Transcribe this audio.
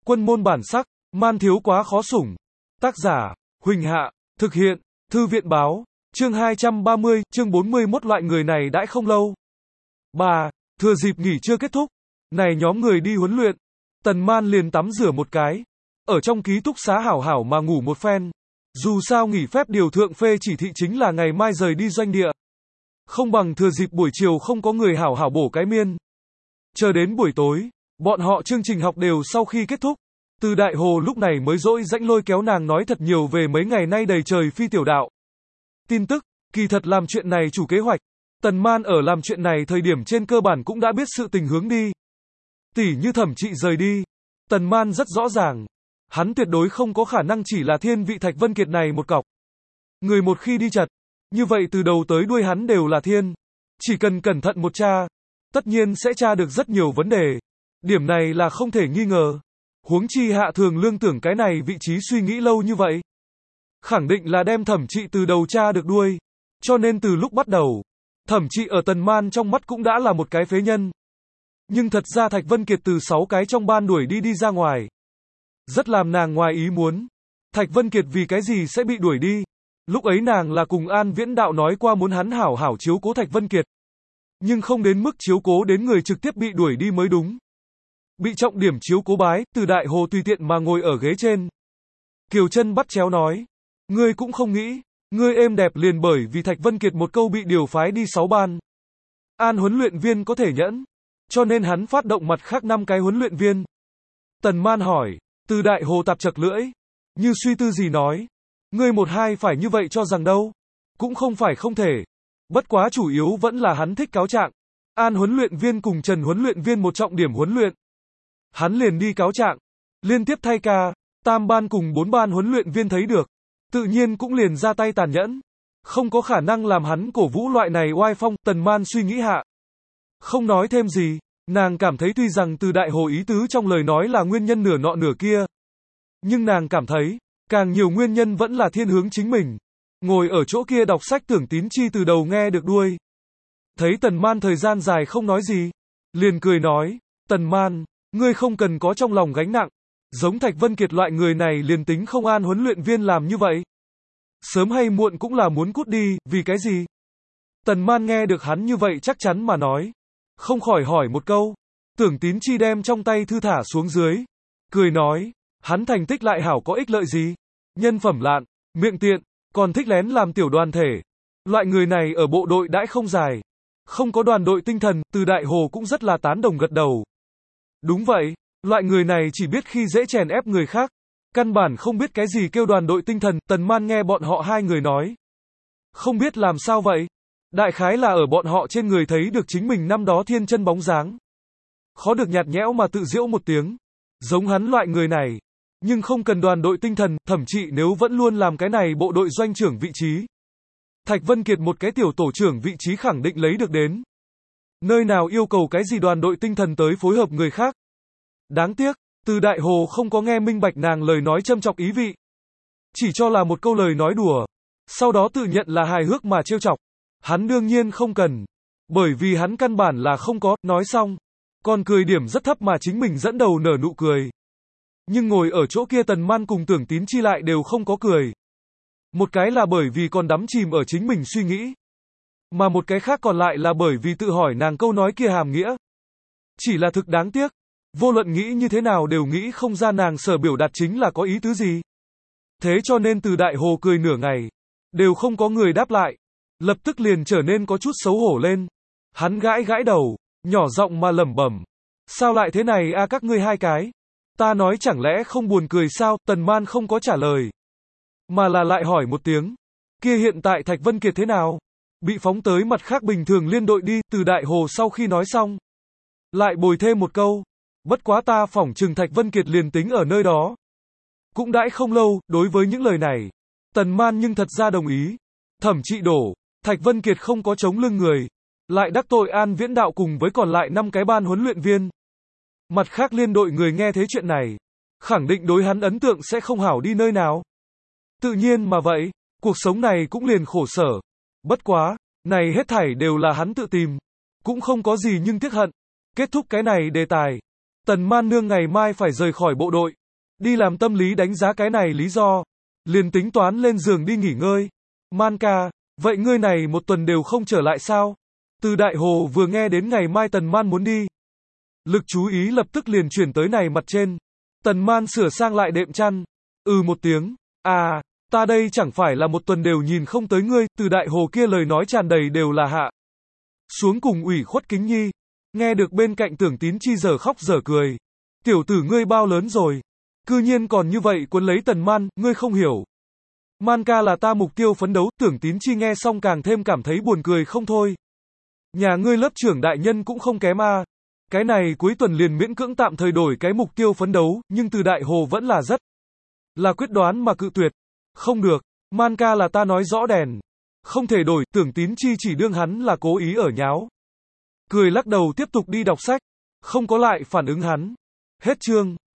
Quân môn bản sắc, man thiếu quá khó sủng. Tác giả, Huỳnh Hạ, thực hiện, Thư viện báo, chương 230, chương 41 loại người này đãi không lâu. 3. Thừa dịp nghỉ chưa kết thúc, này nhóm người đi huấn luyện, Tần Man liền tắm rửa một cái, ở trong ký túc xá hảo hảo mà ngủ một phen. Dù sao nghỉ phép điều thượng phê chỉ thị chính là ngày mai rời đi doanh địa. Không bằng thừa dịp buổi chiều không có người hảo hảo bổ cái miên. Chờ đến buổi tối, bọn họ chương trình học đều sau khi kết thúc. Từ Đại Hồ lúc này mới dỗi rãnh lôi kéo nàng nói thật nhiều về mấy ngày nay đầy trời phi tiểu đạo. Tin tức, kỳ thật làm chuyện này chủ kế hoạch. Tần Man ở làm chuyện này thời điểm trên cơ bản cũng đã biết sự tình hướng đi. Tỉ như Thẩm Trị rời đi. Tần Man rất rõ ràng. Hắn tuyệt đối không có khả năng chỉ là thiên vị Thạch Vân Kiệt này một cọc. Người một khi đi chật, như vậy từ đầu tới đuôi hắn đều là thiên. Chỉ cần cẩn thận một tra, tất nhiên sẽ tra được rất nhiều vấn đề. Điểm này là không thể nghi ngờ. Huống chi Hạ Thường Lương tưởng cái này vị trí suy nghĩ lâu như vậy. Khẳng định là đem Thẩm Trị từ đầu tra được đuôi. Cho nên từ lúc bắt đầu, Thẩm Trị ở Tần Man trong mắt cũng đã là một cái phế nhân. Nhưng thật ra Thạch Vân Kiệt từ 6 cái trong ban đuổi đi ra ngoài. Rất làm nàng ngoài ý muốn. Thạch Vân Kiệt vì cái gì sẽ bị đuổi đi? Lúc ấy nàng là cùng An Viễn Đạo nói qua muốn hắn hảo hảo chiếu cố Thạch Vân Kiệt. Nhưng không đến mức chiếu cố đến người trực tiếp bị đuổi đi mới đúng. Bị trọng điểm chiếu cố bái, Từ Đại Hồ tùy tiện mà ngồi ở ghế trên. Kiều Chân bắt chéo nói. Ngươi cũng không nghĩ, ngươi êm đẹp liền bởi vì Thạch Vân Kiệt một câu bị điều phái đi 6 ban. An huấn luyện viên có thể nhẫn. Cho nên hắn phát động mặt khác 5 cái huấn luyện viên. Tần Man hỏi. Từ Đại Hồ tạp chật lưỡi. Như suy tư gì nói. Ngươi một hai phải như vậy cho rằng đâu. Cũng không phải không thể. Bất quá chủ yếu vẫn là hắn thích cáo trạng. An huấn luyện viên cùng Trần huấn luyện viên một trọng điểm huấn luyện. Hắn liền đi cáo trạng. Liên tiếp thay ca. Tam ban cùng 4 ban huấn luyện viên thấy được. Tự nhiên cũng liền ra tay tàn nhẫn. Không có khả năng làm hắn cổ vũ loại này oai phong. Tần Man suy nghĩ hạ. Không nói thêm gì. Nàng cảm thấy tuy rằng Từ Đại Hồ ý tứ trong lời nói là nguyên nhân nửa nọ nửa kia. Nhưng nàng cảm thấy, càng nhiều nguyên nhân vẫn là thiên hướng chính mình. Ngồi ở chỗ kia đọc sách Tưởng Tín Chi từ đầu nghe được đuôi. Thấy Tần Man thời gian dài không nói gì. Liền cười nói, Tần Man, ngươi không cần có trong lòng gánh nặng. Giống Thạch Vân Kiệt loại người này liền tính không an huấn luyện viên làm như vậy. Sớm hay muộn cũng là muốn cút đi, vì cái gì? Tần Man nghe được hắn như vậy chắc chắn mà nói. Không khỏi hỏi một câu. Tưởng Tín Chi đem trong tay thư thả xuống dưới. Cười nói, hắn thành tích lại hảo có ích lợi gì? Nhân phẩm lạn, miệng tiện, còn thích lén làm tiểu đoàn thể. Loại người này ở bộ đội đãi không dài. Không có đoàn đội tinh thần, Từ Đại Hồ cũng rất là tán đồng gật đầu. Đúng vậy, loại người này chỉ biết khi dễ chèn ép người khác. Căn bản không biết cái gì kêu đoàn đội tinh thần. Tần Man nghe bọn họ hai người nói. Không biết làm sao vậy? Đại khái là ở bọn họ trên người thấy được chính mình năm đó thiên chân bóng dáng. Khó được nhạt nhẽo mà tự giễu một tiếng. Giống hắn loại người này. Nhưng không cần đoàn đội tinh thần, Thẩm Trị nếu vẫn luôn làm cái này bộ đội doanh trưởng vị trí. Thạch Vân Kiệt một cái tiểu tổ trưởng vị trí khẳng định lấy được đến. Nơi nào yêu cầu cái gì đoàn đội tinh thần tới phối hợp người khác. Đáng tiếc, Từ Đại Hồ không có nghe minh bạch nàng lời nói châm chọc ý vị. Chỉ cho là một câu lời nói đùa. Sau đó tự nhận là hài hước mà trêu chọc. Hắn đương nhiên không cần. Bởi vì hắn căn bản là không có, nói xong. Còn cười điểm rất thấp mà chính mình dẫn đầu nở nụ cười. Nhưng ngồi ở chỗ kia Tần Man cùng Tưởng Tín Chi lại đều không có cười. Một cái là bởi vì còn đắm chìm ở chính mình suy nghĩ. Mà một cái khác còn lại là bởi vì tự hỏi nàng câu nói kia hàm nghĩa. Chỉ là thực đáng tiếc. Vô luận nghĩ như thế nào đều nghĩ không ra nàng sở biểu đạt chính là có ý tứ gì. Thế cho nên Từ Đại Hồ cười nửa ngày. Đều không có người đáp lại. Lập tức liền trở nên có chút xấu hổ lên. Hắn gãi gãi đầu, nhỏ giọng mà lẩm bẩm. Sao lại thế này a các ngươi hai cái? Ta nói chẳng lẽ không buồn cười sao? Tần Man không có trả lời. Mà là lại hỏi một tiếng. Kia hiện tại Thạch Vân Kiệt thế nào? Bị phóng tới mặt khác bình thường liên đội đi. Từ Đại Hồ sau khi nói xong. Lại bồi thêm một câu. Bất quá ta phỏng chừng Thạch Vân Kiệt liền tính ở nơi đó. Cũng đãi không lâu, đối với những lời này. Tần Man nhưng thật ra đồng ý. Thẩm Trị đổ. Thạch Vân Kiệt không có chống lưng người. Lại đắc tội An Viễn Đạo cùng với còn lại 5 cái ban huấn luyện viên. Mặt khác liên đội người nghe thế chuyện này. Khẳng định đối hắn ấn tượng sẽ không hảo đi nơi nào. Tự nhiên mà vậy, cuộc sống này cũng liền khổ sở. Bất quá, này hết thảy đều là hắn tự tìm. Cũng không có gì nhưng tiếc hận. Kết thúc cái này đề tài. Tần Man Nương ngày mai phải rời khỏi bộ đội. Đi làm tâm lý đánh giá cái này lý do. Liền tính toán lên giường đi nghỉ ngơi. Man ca, vậy ngươi này một tuần đều không trở lại sao? Từ Đại Hồ vừa nghe đến ngày mai Tần Man muốn đi. Lực chú ý lập tức liền chuyển tới này mặt trên. Tần Man sửa sang lại đệm chăn. Một tiếng. À, ta đây chẳng phải là một tuần đều nhìn không tới ngươi. Từ Đại Hồ kia lời nói tràn đầy đều là hạ xuống cùng ủy khuất kính nhi. Nghe được bên cạnh Tưởng Tín Chi dở khóc dở cười. Tiểu tử ngươi bao lớn rồi. Cư nhiên còn như vậy cuốn lấy Tần Man, ngươi không hiểu. Man ca là ta mục tiêu phấn đấu. Tưởng Tín Chi nghe xong càng thêm cảm thấy buồn cười không thôi. Nhà ngươi lớp trưởng đại nhân cũng không kém a. Cái này cuối tuần liền miễn cưỡng tạm thời đổi cái mục tiêu phấn đấu, nhưng từ Đại Hồ vẫn là rất là quyết đoán mà cự tuyệt. Không được, Man ca là ta nói rõ đèn. Không thể đổi. Tưởng Tín Chi chỉ đương hắn là cố ý ở nháo. Cười lắc đầu tiếp tục đi đọc sách. Không có lại phản ứng hắn. Hết chương.